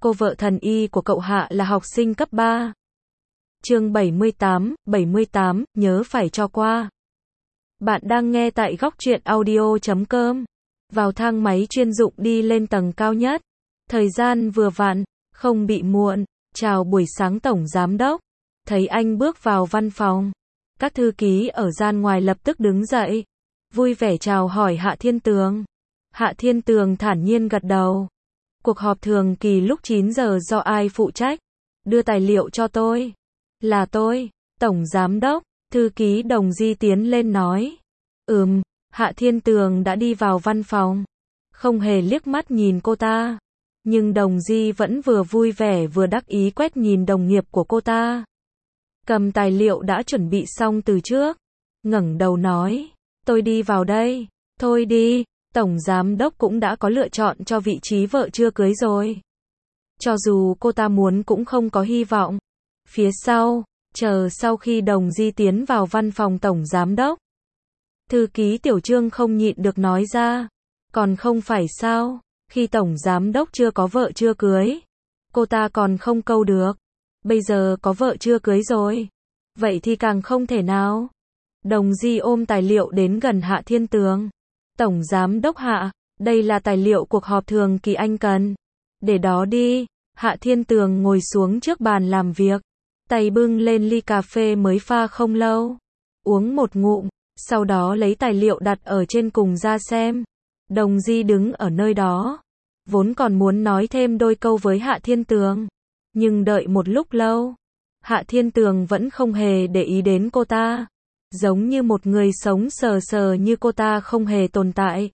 Cô vợ thần y của cậu Hạ là học sinh cấp 3. Chương 78, nhớ phải cho qua. Bạn đang nghe tại góc truyện audio.com. Vào thang máy chuyên dụng đi lên tầng cao nhất. Thời gian vừa vặn, không bị muộn. Chào buổi sáng Tổng Giám Đốc. Thấy anh bước vào văn phòng. Các thư ký ở gian ngoài lập tức đứng dậy. Vui vẻ chào hỏi Hạ Thiên Tường. Hạ Thiên Tường thản nhiên gật đầu. Cuộc họp thường kỳ lúc 9 giờ do ai phụ trách? Đưa tài liệu cho tôi. Là tôi, Tổng Giám Đốc. Thư ký Đồng Di tiến lên nói. Hạ Thiên Tường đã đi vào văn phòng. Không hề liếc mắt nhìn cô ta. Nhưng Đồng Di vẫn vừa vui vẻ vừa đắc ý quét nhìn đồng nghiệp của cô ta. Cầm tài liệu đã chuẩn bị xong từ trước. Ngẩng đầu nói. Tôi đi vào đây. Thôi đi. Tổng Giám Đốc cũng đã có lựa chọn cho vị trí vợ chưa cưới rồi. Cho dù cô ta muốn cũng không có hy vọng. Phía sau, chờ sau khi Đồng Di tiến vào văn phòng Tổng Giám Đốc. Thư ký Tiểu Trương không nhịn được nói ra. Còn không phải sao, khi Tổng Giám Đốc chưa có vợ chưa cưới. Cô ta còn không câu được. Bây giờ có vợ chưa cưới rồi. Vậy thì càng không thể nào. Đồng Di ôm tài liệu đến gần Hạ Thiên Tường. Tổng Giám Đốc Hạ, đây là tài liệu cuộc họp thường kỳ anh cần. Để đó đi. Hạ Thiên Tường ngồi xuống trước bàn làm việc. Tay bưng lên ly cà phê mới pha không lâu. Uống một ngụm, sau đó lấy tài liệu đặt ở trên cùng ra xem. Đồng Di đứng ở nơi đó. Vốn còn muốn nói thêm đôi câu với Hạ Thiên Tường. Nhưng đợi một lúc lâu. Hạ Thiên Tường vẫn không hề để ý đến cô ta. Giống như một người sống sờ sờ như cô ta không hề tồn tại.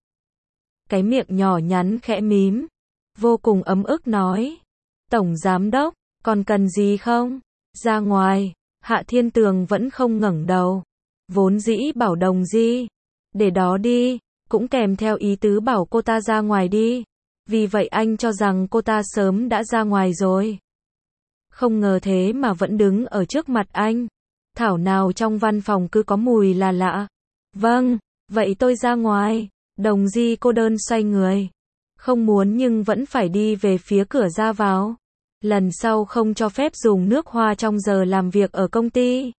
Cái miệng nhỏ nhắn khẽ mím. Vô cùng ấm ức nói. Tổng Giám Đốc, còn cần gì không? Ra ngoài. Hạ Thiên Tường vẫn không ngẩng đầu. Vốn dĩ bảo Đồng Di. Để đó đi. Cũng kèm theo ý tứ bảo cô ta ra ngoài đi. Vì vậy anh cho rằng cô ta sớm đã ra ngoài rồi. Không ngờ thế mà vẫn đứng ở trước mặt anh. Thảo nào trong văn phòng cứ có mùi là lạ. Vâng, vậy tôi ra ngoài. Đồng Di cô đơn xoay người. Không muốn nhưng vẫn phải đi về phía cửa ra vào. Lần sau không cho phép dùng nước hoa trong giờ làm việc ở công ty.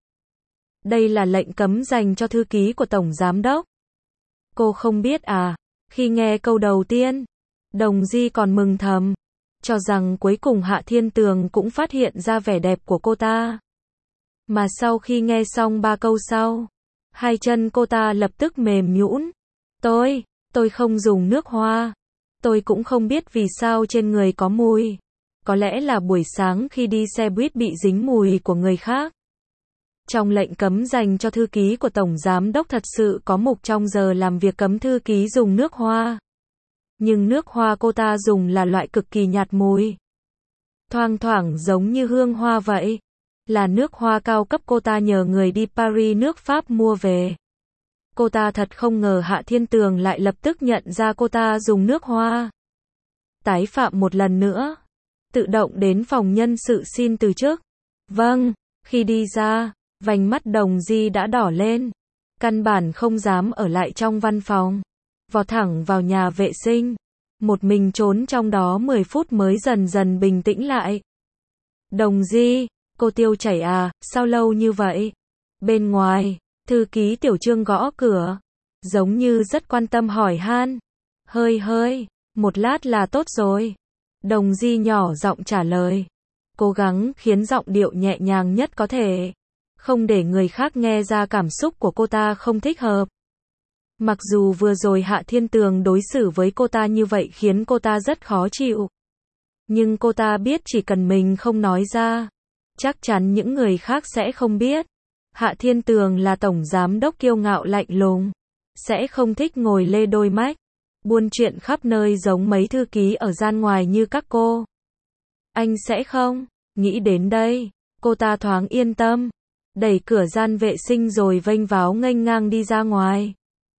Đây là lệnh cấm dành cho thư ký của Tổng Giám Đốc. Cô không biết à? Khi nghe câu đầu tiên, Đồng Di còn mừng thầm. Cho rằng cuối cùng Hạ Thiên Tường cũng phát hiện ra vẻ đẹp của cô ta. Mà sau khi nghe xong 3 câu sau, hai chân cô ta lập tức mềm nhũn. Tôi không dùng nước hoa. Tôi cũng không biết vì sao trên người có mùi. Có lẽ là buổi sáng khi đi xe buýt bị dính mùi của người khác. Trong lệnh cấm dành cho thư ký của Tổng Giám Đốc thật sự có mục trong giờ làm việc cấm thư ký dùng nước hoa. Nhưng nước hoa cô ta dùng là loại cực kỳ nhạt mùi. Thoang thoảng giống như hương hoa vậy. Là nước hoa cao cấp cô ta nhờ người đi Paris nước Pháp mua về. Cô ta thật không ngờ Hạ Thiên Tường lại lập tức nhận ra cô ta dùng nước hoa. Tái phạm một lần nữa. Tự động đến phòng nhân sự xin từ chức. Vâng, khi đi ra, vành mắt Đồng Di đã đỏ lên. Căn bản không dám ở lại trong văn phòng. Vọt thẳng vào nhà vệ sinh. Một mình trốn trong đó 10 phút mới dần dần bình tĩnh lại. Đồng Di, cô tiêu chảy à, sao lâu như vậy? Bên ngoài, thư ký Tiểu Trương gõ cửa. Giống như rất quan tâm hỏi han. Hơi, một lát là tốt rồi. Đồng Di nhỏ giọng trả lời. Cố gắng khiến giọng điệu nhẹ nhàng nhất có thể. Không để người khác nghe ra cảm xúc của cô ta không thích hợp. Mặc dù vừa rồi Hạ Thiên Tường đối xử với cô ta như vậy khiến cô ta rất khó chịu. Nhưng cô ta biết chỉ cần mình không nói ra, chắc chắn những người khác sẽ không biết. Hạ Thiên Tường là Tổng Giám Đốc kiêu ngạo lạnh lùng. Sẽ không thích ngồi lê đôi mách. Buôn chuyện khắp nơi giống mấy thư ký ở gian ngoài như các cô. Anh sẽ không. Nghĩ đến đây, cô ta thoáng yên tâm. Đẩy cửa gian vệ sinh rồi vênh váo nghênh ngang đi ra ngoài.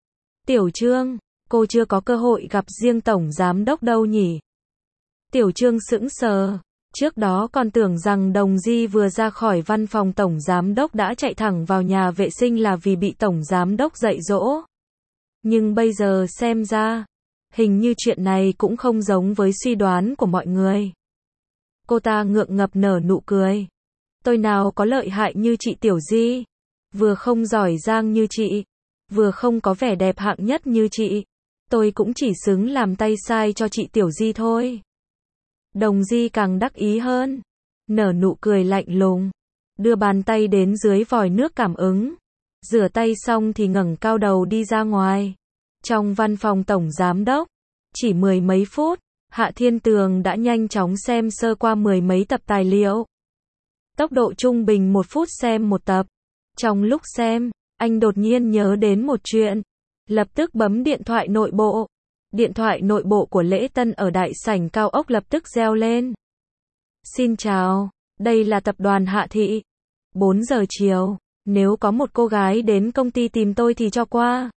Tiểu Trương, cô chưa có cơ hội gặp riêng Tổng Giám Đốc đâu nhỉ? Tiểu Trương sững sờ. Trước đó còn tưởng rằng Đồng Di vừa ra khỏi văn phòng Tổng Giám Đốc đã chạy thẳng vào nhà vệ sinh là vì bị Tổng Giám Đốc dạy dỗ. Nhưng bây giờ xem ra, hình như chuyện này cũng không giống với suy đoán của mọi người. Cô ta ngượng ngập nở nụ cười. Tôi nào có lợi hại như chị Tiểu Di, vừa không giỏi giang như chị, vừa không có vẻ đẹp hạng nhất như chị. Tôi cũng chỉ xứng làm tay sai cho chị Tiểu Di thôi. Đồng Di càng đắc ý hơn, nở nụ cười lạnh lùng, đưa bàn tay đến dưới vòi nước cảm ứng. Rửa tay xong thì ngẩng cao đầu đi ra ngoài. Trong văn phòng tổng giám đốc, chỉ mười mấy phút, Hạ Thiên Tường đã nhanh chóng xem sơ qua mười mấy tập tài liệu. Tốc độ trung bình 1 phút xem một tập. Trong lúc xem, anh đột nhiên nhớ đến một chuyện. Lập tức bấm điện thoại nội bộ. Điện thoại nội bộ của Lễ Tân ở đại sảnh cao ốc lập tức reo lên. Xin chào, đây là tập đoàn Hạ Thị. 4 giờ chiều, nếu có một cô gái đến công ty tìm tôi thì cho qua.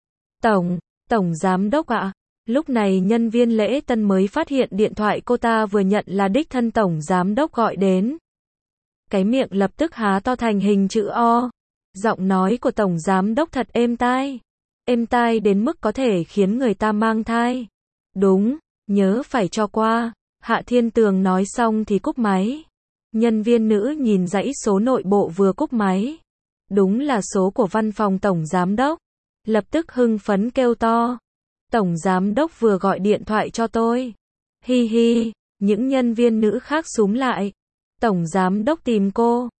Tổng giám đốc ạ. Lúc này nhân viên Lễ Tân mới phát hiện điện thoại cô ta vừa nhận là đích thân tổng giám đốc gọi đến. Cái miệng lập tức há to thành hình chữ O. Giọng nói của tổng giám đốc thật êm tai. Êm tai đến mức có thể khiến người ta mang thai. Đúng, nhớ phải cho qua. Hạ Thiên Tường nói xong thì cúp máy. Nhân viên nữ nhìn dãy số nội bộ vừa cúp máy. Đúng là số của văn phòng tổng giám đốc. Lập tức hưng phấn kêu to. Tổng giám đốc vừa gọi điện thoại cho tôi. Hi hi, những nhân viên nữ khác xúm lại. Tổng giám đốc tìm cô.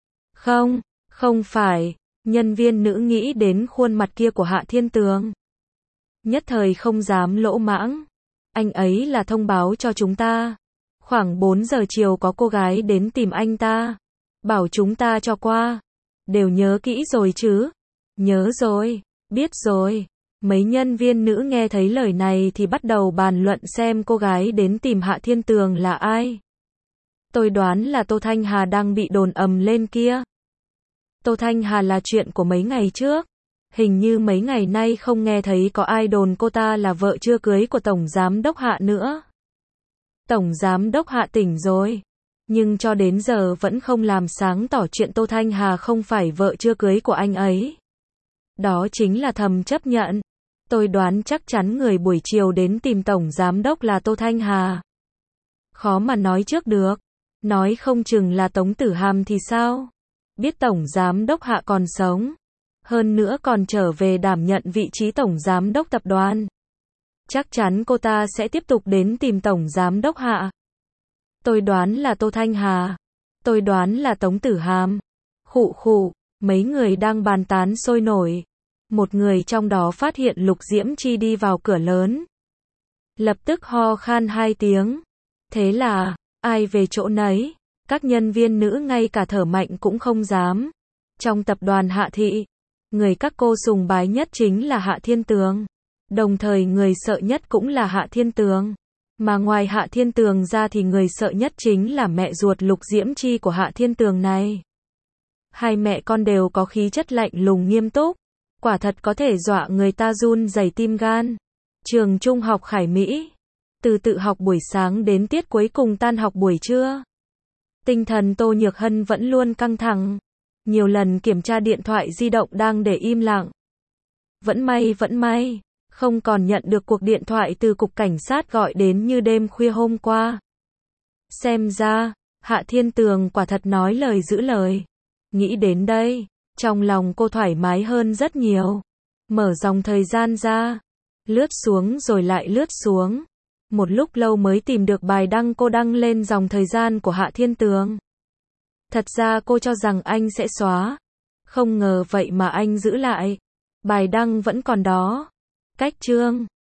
Không phải. Nhân viên nữ nghĩ đến khuôn mặt kia của Hạ Thiên Tường. Nhất thời không dám lỗ mãng. Anh ấy là thông báo cho chúng ta. Khoảng 4 giờ chiều có cô gái đến tìm anh ta. Bảo chúng ta cho qua. Đều nhớ kỹ rồi chứ? Nhớ rồi, biết rồi. Mấy nhân viên nữ nghe thấy lời này thì bắt đầu bàn luận xem cô gái đến tìm Hạ Thiên Tường là ai. Tôi đoán là Tô Thanh Hà đang bị đồn ầm lên kia. Tô Thanh Hà là chuyện của mấy ngày trước. Hình như mấy ngày nay không nghe thấy có ai đồn cô ta là vợ chưa cưới của Tổng Giám Đốc Hạ nữa. Tổng Giám Đốc Hạ tỉnh rồi. Nhưng cho đến giờ vẫn không làm sáng tỏ chuyện Tô Thanh Hà không phải vợ chưa cưới của anh ấy. Đó chính là thầm chấp nhận. Tôi đoán chắc chắn người buổi chiều đến tìm Tổng Giám Đốc là Tô Thanh Hà. Khó mà nói trước được. Nói không chừng là Tống Tử Hàm thì sao? Biết Tổng Giám Đốc Hạ còn sống. Hơn nữa còn trở về đảm nhận vị trí Tổng Giám Đốc tập đoàn. Chắc chắn cô ta sẽ tiếp tục đến tìm Tổng Giám Đốc Hạ. Tôi đoán là Tô Thanh Hà. Tôi đoán là Tống Tử Hàm. Khụ, mấy người đang bàn tán sôi nổi. Một người trong đó phát hiện Lục Diễm Chi đi vào cửa lớn. Lập tức ho khan 2 tiếng. Thế là, ai về chỗ nấy, các nhân viên nữ ngay cả thở mạnh cũng không dám. Trong tập đoàn Hạ Thị, người các cô sùng bái nhất chính là Hạ Thiên Tường. Đồng thời người sợ nhất cũng là Hạ Thiên Tường. Mà ngoài Hạ Thiên Tường ra thì người sợ nhất chính là mẹ ruột Lục Diễm Chi của Hạ Thiên Tường này. Hai mẹ con đều có khí chất lạnh lùng nghiêm túc. Quả thật có thể dọa người ta run rẩy tim gan. Trường trung học Khải Mỹ. Từ tự học buổi sáng đến tiết cuối cùng tan học buổi trưa. Tinh thần Tô Nhược Hân vẫn luôn căng thẳng. Nhiều lần kiểm tra điện thoại di động đang để im lặng. Vẫn may, không còn nhận được cuộc điện thoại từ cục cảnh sát gọi đến như đêm khuya hôm qua. Xem ra, Hạ Thiên Tường quả thật nói lời giữ lời. Nghĩ đến đây, trong lòng cô thoải mái hơn rất nhiều. Mở dòng thời gian ra, lướt xuống rồi lại lướt xuống. Một lúc lâu mới tìm được bài đăng cô đăng lên dòng thời gian của Hạ Thiên Tường. Thật ra cô cho rằng anh sẽ xóa. Không ngờ vậy mà anh giữ lại. Bài đăng vẫn còn đó. Cách chương